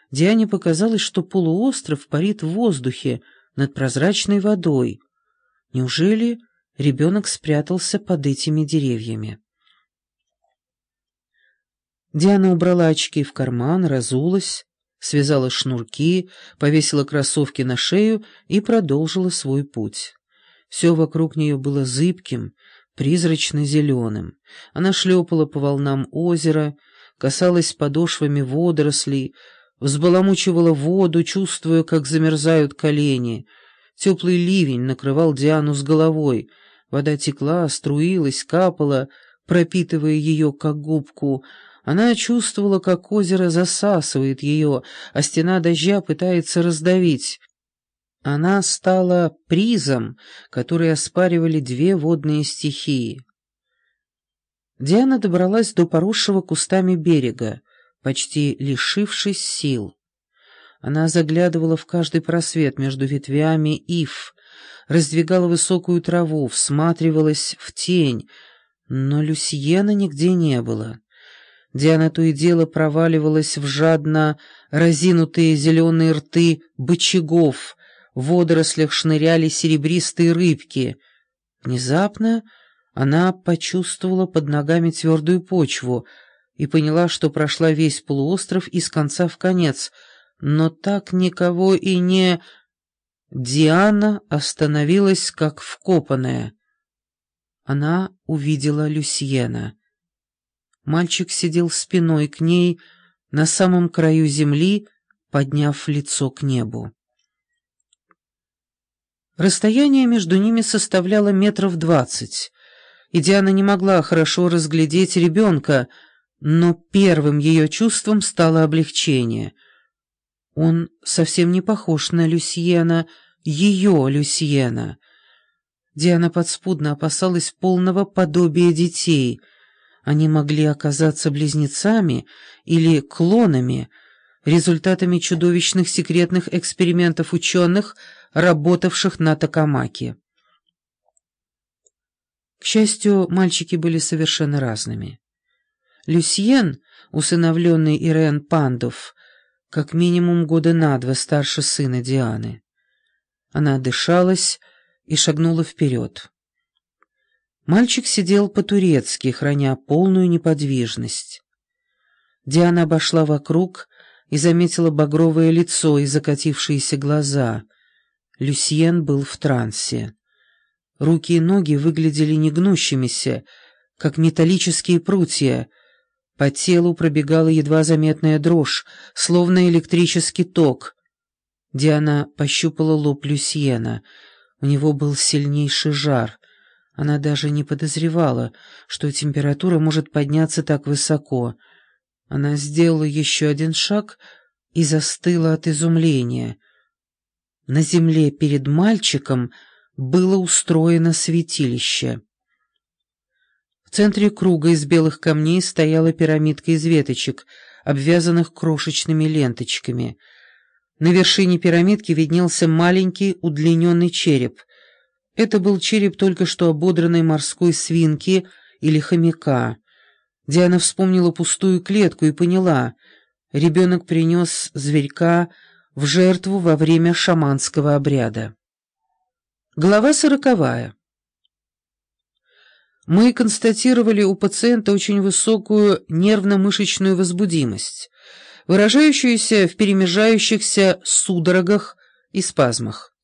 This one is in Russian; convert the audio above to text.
Диане показалось, что полуостров парит в воздухе над прозрачной водой. Неужели ребенок спрятался под этими деревьями? Диана убрала очки в карман, разулась, связала шнурки, повесила кроссовки на шею и продолжила свой путь. Все вокруг нее было зыбким, призрачно-зеленым. Она шлепала по волнам озера, касалась подошвами водорослей, взбаламучивала воду, чувствуя, как замерзают колени. Теплый ливень накрывал Диану с головой. Вода текла, струилась, капала, пропитывая ее, как губку. Она чувствовала, как озеро засасывает ее, а стена дождя пытается раздавить. Она стала призом, который оспаривали две водные стихии. Диана добралась до поросшего кустами берега, почти лишившись сил. Она заглядывала в каждый просвет между ветвями ив, раздвигала высокую траву, всматривалась в тень, но Люсьена нигде не было. Диана то и дело проваливалась в жадно разинутые зеленые рты бычагов, в водорослях шныряли серебристые рыбки. Внезапно она почувствовала под ногами твердую почву и поняла, что прошла весь полуостров из конца в конец, но так никого и не... Диана остановилась, как вкопанная. Она увидела Люсьена. Мальчик сидел спиной к ней на самом краю земли, подняв лицо к небу. Расстояние между ними составляло 20 метров, и Диана не могла хорошо разглядеть ребенка, но первым ее чувством стало облегчение. Он совсем не похож на Люсьена, ее Люсьена. Диана подспудно опасалась полного подобия детей. Они могли оказаться близнецами или клонами, результатами чудовищных секретных экспериментов ученых, работавших на Токамаке. К счастью, мальчики были совершенно разными. Люсьен, усыновленный Ирен Пандов, как минимум года на 2 старше сына Дианы. Она отдышалась и шагнула вперед. Мальчик сидел по-турецки, храня полную неподвижность. Диана обошла вокруг и заметила багровое лицо и закатившиеся глаза. Люсьен был в трансе. Руки и ноги выглядели негнущимися, как металлические прутья. По телу пробегала едва заметная дрожь, словно электрический ток. Диана пощупала лоб Люсьена. У него был сильнейший жар. Она даже не подозревала, что температура может подняться так высоко. Она сделала еще один шаг и застыла от изумления. На земле перед мальчиком было устроено святилище. В центре круга из белых камней стояла пирамидка из веточек, обвязанных крошечными ленточками. На вершине пирамидки виднелся маленький удлиненный череп. Это был череп только что ободранной морской свинки или хомяка. Диана вспомнила пустую клетку и поняла — ребенок принес зверька в жертву во время шаманского обряда. Глава 40. Мы констатировали у пациента очень высокую нервно-мышечную возбудимость, выражающуюся в перемежающихся судорогах и спазмах.